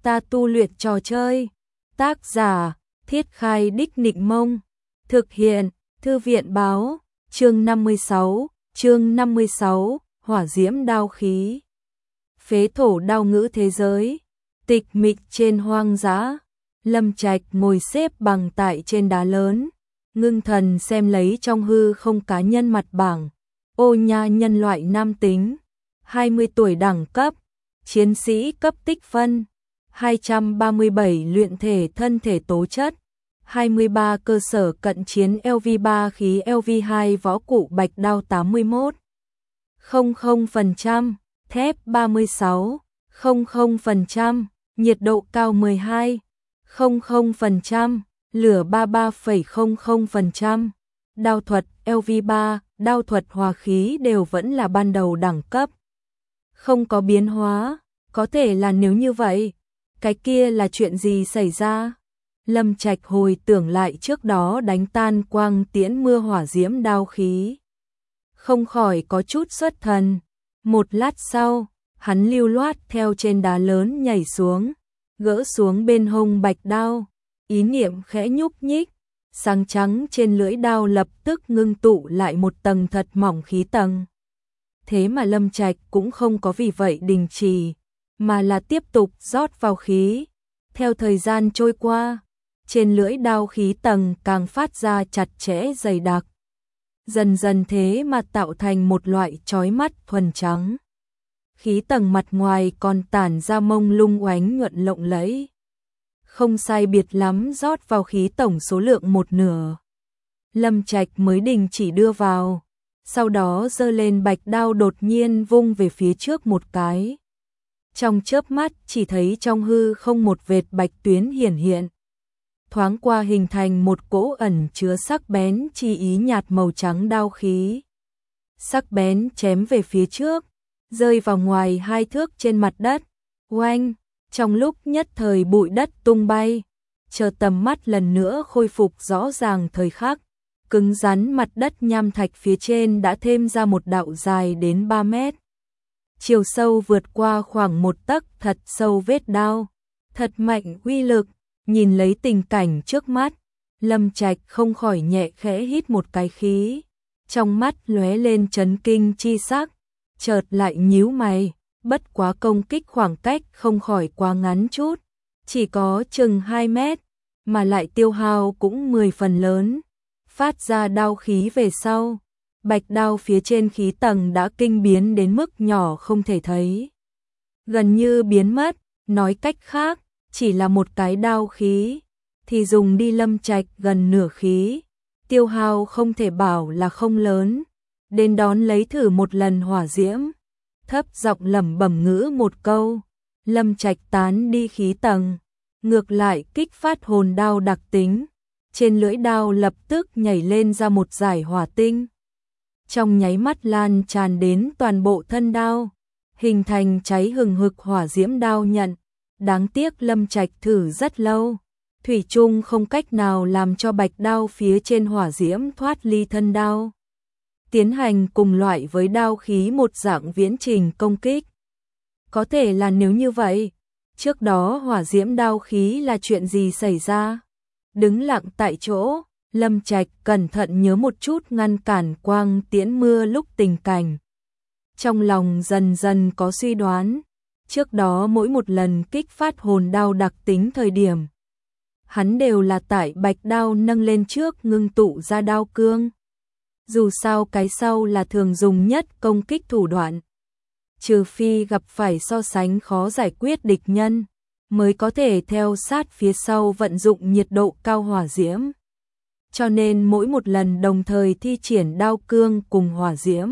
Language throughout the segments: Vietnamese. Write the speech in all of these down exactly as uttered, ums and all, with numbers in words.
ta tu luyện trò chơi. Tác giả, Thiết Khai Đích Nịnh Mông. Thực hiện, Thư viện Báo. Chương năm mươi sáu, chương năm mươi sáu, hỏa diễm đao khí. Phế thổ đao ngữ thế giới. Tịch mịch trên hoang dã. Lâm Trạch ngồi xếp bằng tại trên đá lớn, ngưng thần xem lấy trong hư không cá nhân mặt bảng. Ô nha, nhân loại nam tính, hai mươi tuổi, đẳng cấp chiến sĩ cấp tích phân hai trăm ba mươi bảy, luyện thể thân thể tố chất hai mươi ba, cơ sở cận chiến L V ba, khí L V hai, võ cụ bạch đao tám mươi mốt phẩy không không phần trăm, thép ba mươi sáu phẩy không không phần trăm, nhiệt độ cao mười hai phẩy không không phần trăm, lửa ba mươi ba phẩy không không phần trăm. Đao thuật L V ba, đao thuật hòa khí đều vẫn là ban đầu đẳng cấp, không có biến hóa. Có thể là nếu như vậy, cái kia là chuyện gì xảy ra? Lâm Trạch hồi tưởng lại trước đó đánh tan quang tiễn mưa hỏa diễm đao khí, không khỏi có chút xuất thần. Một lát sau, hắn lưu loát theo trên đá lớn nhảy xuống, gỡ xuống bên hông bạch đao, ý niệm khẽ nhúc nhích, sáng trắng trên lưỡi đao lập tức ngưng tụ lại một tầng thật mỏng khí tầng. Thế mà Lâm Trạch cũng không có vì vậy đình chỉ, mà là tiếp tục rót vào khí. Theo thời gian trôi qua, trên lưỡi đao khí tầng càng phát ra chặt chẽ dày đặc, dần dần thế mà tạo thành một loại chói mắt thuần trắng. Khí tầng mặt ngoài còn tản ra mông lung oánh nhuận lộng lẫy, không sai biệt lắm rót vào khí tổng số lượng một nửa. Lâm Trạch mới đình chỉ đưa vào, sau đó giơ lên bạch đao đột nhiên vung về phía trước một cái. Trong chớp mắt chỉ thấy trong hư không một vệt bạch tuyến hiển hiện, thoáng qua hình thành một cỗ ẩn chứa sắc bén chi ý nhạt màu trắng đao khí. Sắc bén chém về phía trước, rơi vào ngoài hai thước trên mặt đất. Oanh! Trong lúc nhất thời bụi đất tung bay, chờ tầm mắt lần nữa khôi phục rõ ràng thời khắc, cứng rắn mặt đất nham thạch phía trên đã thêm ra một đạo dài đến ba mét. Chiều sâu vượt qua khoảng một tấc, thật sâu vết đao, thật mạnh uy lực. Nhìn lấy tình cảnh trước mắt, Lâm Trạch không khỏi nhẹ khẽ hít một cái khí, trong mắt lóe lên chấn kinh chi sắc, chợt lại nhíu mày. Bất quá công kích khoảng cách không khỏi quá ngắn chút, chỉ có chừng hai mét, mà lại tiêu hao cũng mười phần lớn. Phát ra đao khí về sau, bạch đao phía trên khí tầng đã kinh biến đến mức nhỏ không thể thấy, gần như biến mất. Nói cách khác, chỉ là một cái đao khí thì dùng đi Lâm Trạch gần nửa khí, tiêu hao không thể bảo là không lớn. Đến đón lấy thử một lần hỏa diễm, thấp giọng lẩm bẩm ngữ một câu, Lâm Trạch tán đi khí tầng, ngược lại kích phát hồn đao đặc tính. Trên lưỡi đao lập tức nhảy lên ra một dải hỏa tinh, trong nháy mắt lan tràn đến toàn bộ thân đao, hình thành cháy hừng hực hỏa diễm đao nhận. Đáng tiếc Lâm Trạch thử rất lâu, thủy chung không cách nào làm cho bạch đao phía trên hỏa diễm thoát ly thân đao, tiến hành cùng loại với đao khí một dạng viễn trình công kích. Có thể là nếu như vậy, trước đó hỏa diễm đao khí là chuyện gì xảy ra? Đứng lặng tại chỗ, Lâm Trạch cẩn thận nhớ một chút ngăn cản quang tiễn mưa lúc tình cảnh. Trong lòng dần dần có suy đoán, trước đó mỗi một lần kích phát hồn đao đặc tính thời điểm, hắn đều là tại bạch đao nâng lên trước ngưng tụ ra đao cương. Dù sao cái sau là thường dùng nhất công kích thủ đoạn, trừ phi gặp phải so sánh khó giải quyết địch nhân, mới có thể theo sát phía sau vận dụng nhiệt độ cao hỏa diễm. Cho nên mỗi một lần đồng thời thi triển đao cương cùng hỏa diễm,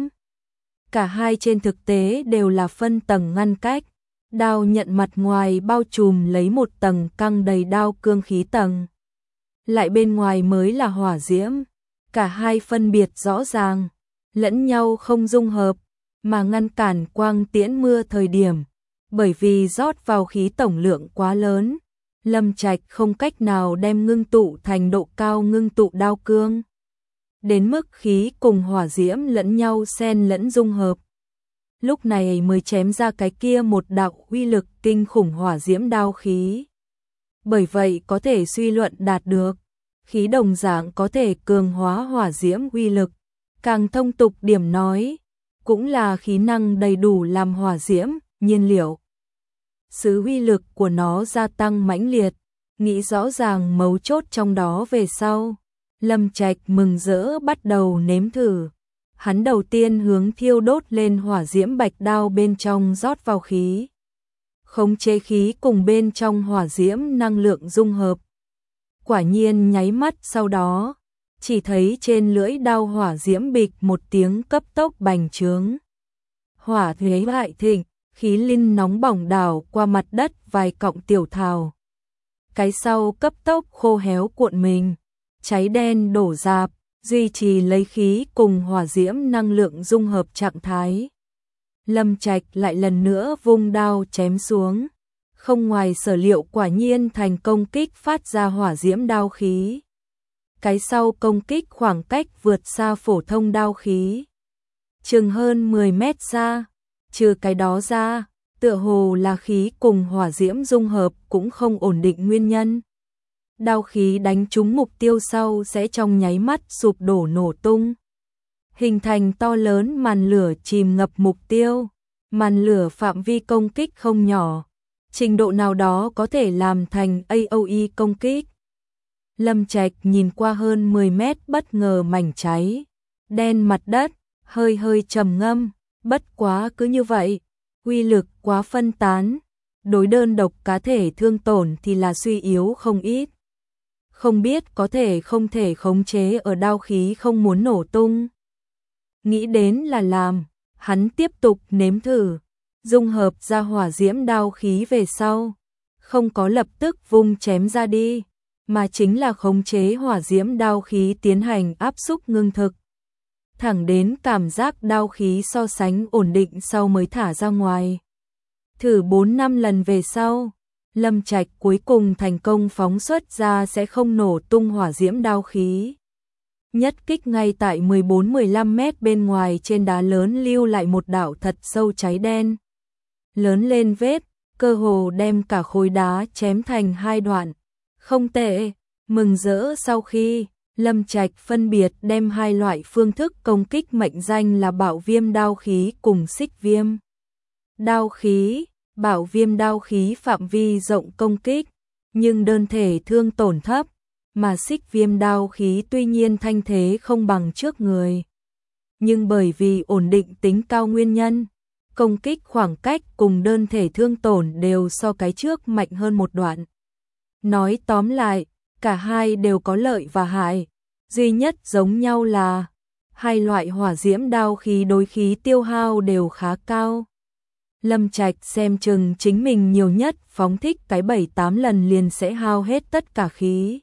cả hai trên thực tế đều là phân tầng ngăn cách. Đao nhận mặt ngoài bao trùm lấy một tầng căng đầy đao cương khí tầng, lại bên ngoài mới là hỏa diễm. Cả hai phân biệt rõ ràng, lẫn nhau không dung hợp, mà ngăn cản quang tiễn mưa thời điểm. Bởi vì rót vào khí tổng lượng quá lớn, Lâm Trạch không cách nào đem ngưng tụ thành độ cao ngưng tụ đao cương, đến mức khí cùng hỏa diễm lẫn nhau xen lẫn dung hợp. lúc này mới chém ra cái kia một đạo uy lực kinh khủng hỏa diễm đao khí. Bởi vậy có thể suy luận đạt được, khí đồng dạng có thể cường hóa hỏa diễm uy lực, càng thông tục điểm nói, cũng là khí năng đầy đủ làm hỏa diễm, nhiên liệu. Sự uy lực của nó gia tăng mãnh liệt, nghĩ rõ ràng mấu chốt trong đó về sau. Lâm Trạch mừng rỡ bắt đầu nếm thử. Hắn đầu tiên hướng thiêu đốt lên hỏa diễm bạch đao bên trong rót vào khí. Khống chế khí cùng bên trong hỏa diễm năng lượng dung hợp. Quả nhiên nháy mắt sau đó, chỉ thấy trên lưỡi đao hỏa diễm bịch một tiếng cấp tốc bành trướng. Hỏa thế bại thịnh, khí linh nóng bỏng đảo qua mặt đất vài cọng tiểu thảo. Cái sau cấp tốc khô héo cuộn mình, cháy đen đổ rạp, duy trì lấy khí cùng hỏa diễm năng lượng dung hợp trạng thái. Lâm Trạch lại lần nữa vung đao chém xuống, không ngoài sở liệu quả nhiên thành công kích phát ra hỏa diễm đao khí. Cái sau công kích khoảng cách vượt xa phổ thông đao khí, chừng hơn mười mét xa. Trừ cái đó ra, tựa hồ là khí cùng hỏa diễm dung hợp cũng không ổn định nguyên nhân. Đao khí đánh trúng mục tiêu sau sẽ trong nháy mắt sụp đổ nổ tung, hình thành to lớn màn lửa chìm ngập mục tiêu. Màn lửa phạm vi công kích không nhỏ, trình độ nào đó có thể làm thành a o e công kích. Lâm Trạch nhìn qua hơn mười mét bất ngờ mảnh cháy đen mặt đất, hơi hơi trầm ngâm, bất quá cứ như vậy, uy lực quá phân tán, đối đơn độc cá thể thương tổn thì là suy yếu không ít. Không biết có thể không thể khống chế ở đao khí không muốn nổ tung. Nghĩ đến là làm, hắn tiếp tục nếm thử, dung hợp ra hỏa diễm đao khí về sau, không có lập tức vung chém ra đi, mà chính là khống chế hỏa diễm đao khí tiến hành áp xúc ngưng thực. Thẳng đến cảm giác đao khí so sánh ổn định sau mới thả ra ngoài. Thử bốn năm lần về sau, Lâm Trạch cuối cùng thành công phóng xuất ra sẽ không nổ tung hỏa diễm đao khí. Nhất kích ngay tại mười bốn mười lăm mét bên ngoài trên đá lớn lưu lại một đạo thật sâu cháy đen. Lớn lên vết, cơ hồ đem cả khối đá chém thành hai đoạn. Không tệ, mừng rỡ sau khi Lâm Trạch phân biệt đem hai loại phương thức công kích mệnh danh là bạo viêm đao khí cùng xích viêm đao khí. Bạo viêm đao khí phạm vi rộng công kích, nhưng đơn thể thương tổn thấp, mà xích viêm đao khí tuy nhiên thanh thế không bằng trước người. Nhưng bởi vì ổn định tính cao nguyên nhân, công kích khoảng cách cùng đơn thể thương tổn đều so cái trước mạnh hơn một đoạn. Nói tóm lại, cả hai đều có lợi và hại, duy nhất giống nhau là hai loại hỏa diễm đao khí đối khí tiêu hao đều khá cao. Lâm Trạch xem chừng chính mình nhiều nhất phóng thích cái bảy tám lần liền sẽ hao hết tất cả khí.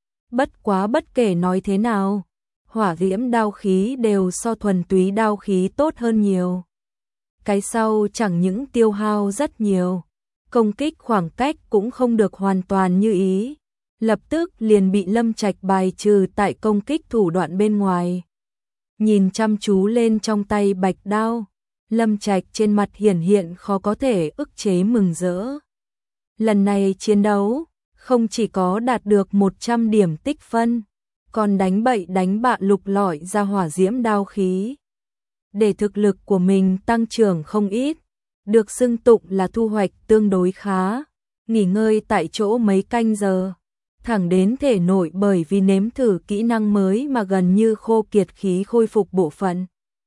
Bất quá bất kể nói thế nào, hỏa diễm đao khí đều so thuần túy đao khí tốt hơn nhiều. Cái sau chẳng những tiêu hao rất nhiều, công kích khoảng cách cũng không được hoàn toàn như ý, lập tức liền bị Lâm Trạch bài trừ tại công kích thủ đoạn bên ngoài. Nhìn chăm chú lên trong tay bạch đao, Lâm Trạch trên mặt hiển hiện khó có thể ức chế mừng rỡ. Lần này chiến đấu, không chỉ có đạt được một trăm điểm tích phân, còn đánh bậy đánh bạ lục lọi ra hỏa diễm đao khí. Để thực lực của mình tăng trưởng không ít, được xưng tụng là thu hoạch tương đối khá. Nghỉ ngơi tại chỗ mấy canh giờ, thẳng đến thể nội bởi vì nếm thử kỹ năng mới mà gần như khô kiệt khí khôi phục bộ phận.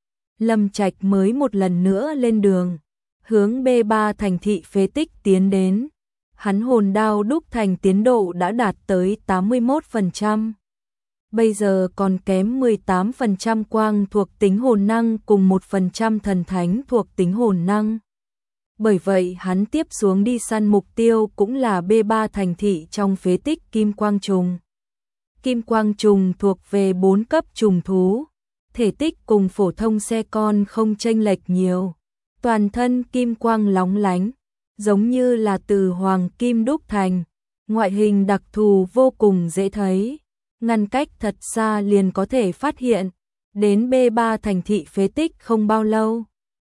Lâm Trạch mới một lần nữa lên đường, hướng B ba thành thị phế tích tiến đến. Hắn hồn đao đúc thành tiến độ đã đạt tới tám mươi mốt phần trăm. Bây giờ còn kém mười tám phần trăm quang thuộc tính hồn năng cùng một phần trăm thần thánh thuộc tính hồn năng. Bởi vậy hắn tiếp xuống đi săn mục tiêu cũng là B ba thành thị trong phế tích Kim Quang Trùng. Kim Quang Trùng thuộc về bốn cấp trùng thú, thể tích cùng phổ thông xe con không chênh lệch nhiều. Toàn thân kim quang lóng lánh, giống như là từ hoàng kim đúc thành, ngoại hình đặc thù vô cùng dễ thấy, ngăn cách thật xa liền có thể phát hiện. Đến B ba thành thị phế tích không bao lâu,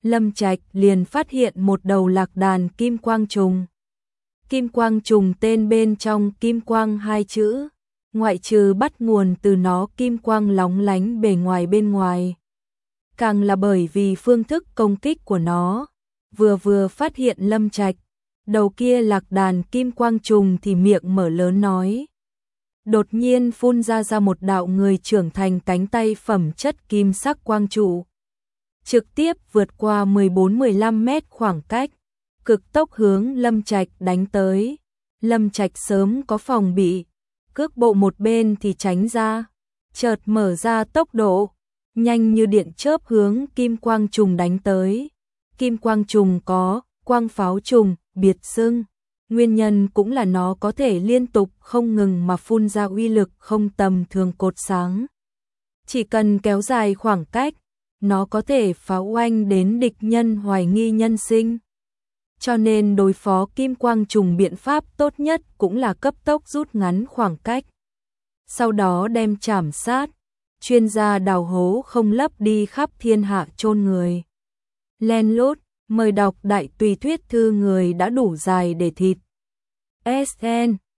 Lâm Trạch liền phát hiện một đầu lạc đàn kim quang trùng. Kim quang trùng tên bên trong kim quang hai chữ, ngoại trừ bắt nguồn từ nó kim quang lóng lánh bề ngoài bên ngoài. Càng là bởi vì phương thức công kích của nó, vừa vừa phát hiện Lâm Trạch, đầu kia lạc đàn kim quang trùng thì miệng mở lớn nói. Đột nhiên phun ra ra một đạo người trưởng thành cánh tay phẩm chất kim sắc quang trụ. Trực tiếp vượt qua mười bốn mười lăm mét khoảng cách, cực tốc hướng Lâm Trạch đánh tới. Lâm Trạch sớm có phòng bị, cước bộ một bên thì tránh ra, chợt mở ra tốc độ, nhanh như điện chớp hướng kim quang trùng đánh tới. Kim quang trùng có quang pháo trùng biệt xưng, nguyên nhân cũng là nó có thể liên tục không ngừng mà phun ra uy lực không tầm thường cột sáng. Chỉ cần kéo dài khoảng cách, nó có thể phá oanh đến địch nhân hoài nghi nhân sinh. Cho nên đối phó kim quang trùng biện pháp tốt nhất cũng là cấp tốc rút ngắn khoảng cách. Sau đó đem chảm sát, chuyên gia đào hố không lấp đi khắp thiên hạ chôn người. Len lút, mời đọc đại tùy thuyết thư người đã đủ dài để thịt. ét en